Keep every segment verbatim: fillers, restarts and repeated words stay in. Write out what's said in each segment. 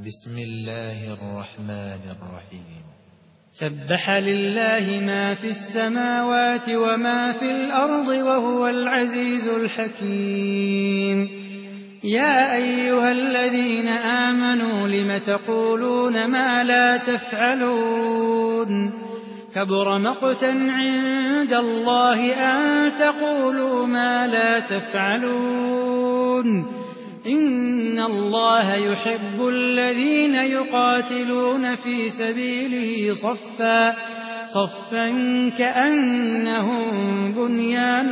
بسم الله الرحمن الرحيم سبح لله ما في السماوات وما في الأرض وهو العزيز الحكيم يا أيها الذين آمنوا لم تقولون ما لا تفعلون كبر مقتا عند الله أن تقولوا ما لا تفعلون إن الله يحب الذين يقاتلون في سبيله صفا صفا كأنهم بنيان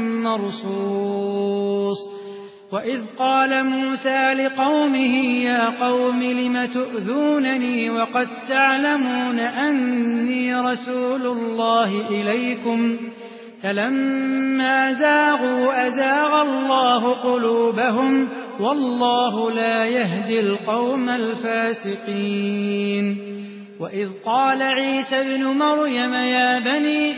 مرصوص وإذ قال موسى لقومه يا قوم لم تؤذونني وقد تعلمون أني رسول الله إليكم فلما زاغوا أزاغ الله قلوبهم والله لا يهدي القوم الفاسقين وإذ قال عيسى ابن مريم يا بني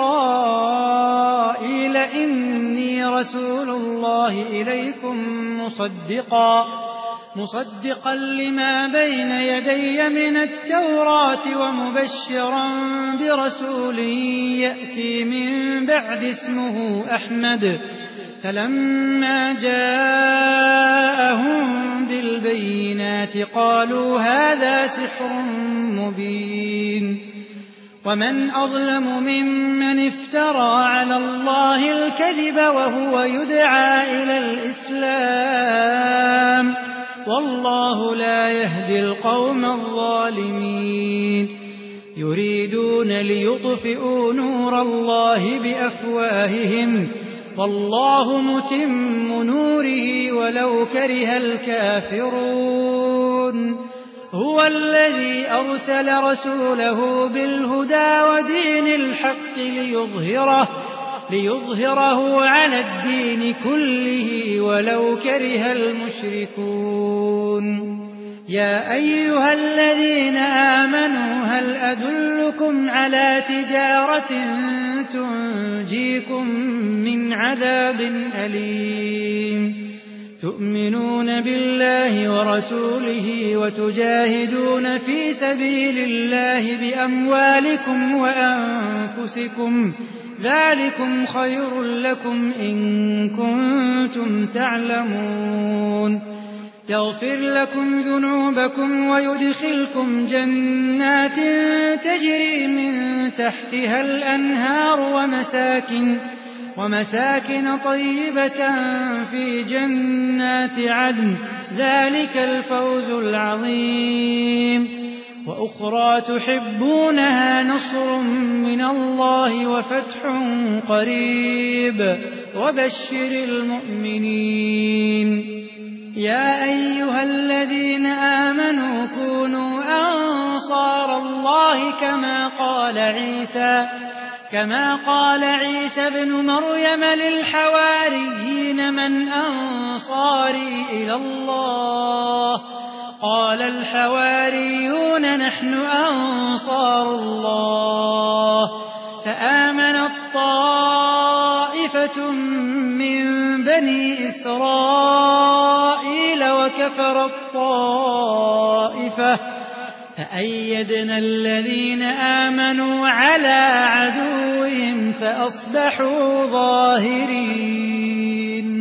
إسرائيل إني رسول الله إليكم مصدقا مصدقا لما بين يدي من التوراة ومبشرا برسول يأتي من بعد اسمه أحمد فلما جاءهم بالبينات قالوا هذا سحر مبين ومن أظلم ممن افترى على الله الكذب وهو يدعى إلى الإسلام والله لا يهدي القوم الظالمين يريدون ليطفئوا نور الله بأفواههم والله متم نوره ولو كره الكافرون هو الذي أرسل رسوله بالهدى ودين الحق ليظهره ليظهره على الدين كله ولو كره المشركون يا أيها الذين آمنوا هل أدلكم على تجارة تنجيكم من عذاب أليم تؤمنون بالله ورسوله وتجاهدون في سبيل الله بأموالكم وأنفسكم ذلكم خير لكم إن كنتم تعلمون يغفر لكم ذنوبكم ويدخلكم جنات تجري من تحتها الأنهار ومساكن, ومساكن طيبة في جنات عدن ذلك الفوز العظيم وأخرى تحبونها نصر من الله وفتح قريب وبشر المؤمنين يا أيها الذين آمنوا كونوا أنصار الله كما قال عيسى كما قال عيسى ابن مريم للحواريين من أنصاري إلى الله قال الحواريون نحن أنصار الله فآمنت طائفة من بني إسرائيل وكفرت طائفة فأيدنا الذين آمنوا على عدوهم فأصبحوا ظاهرين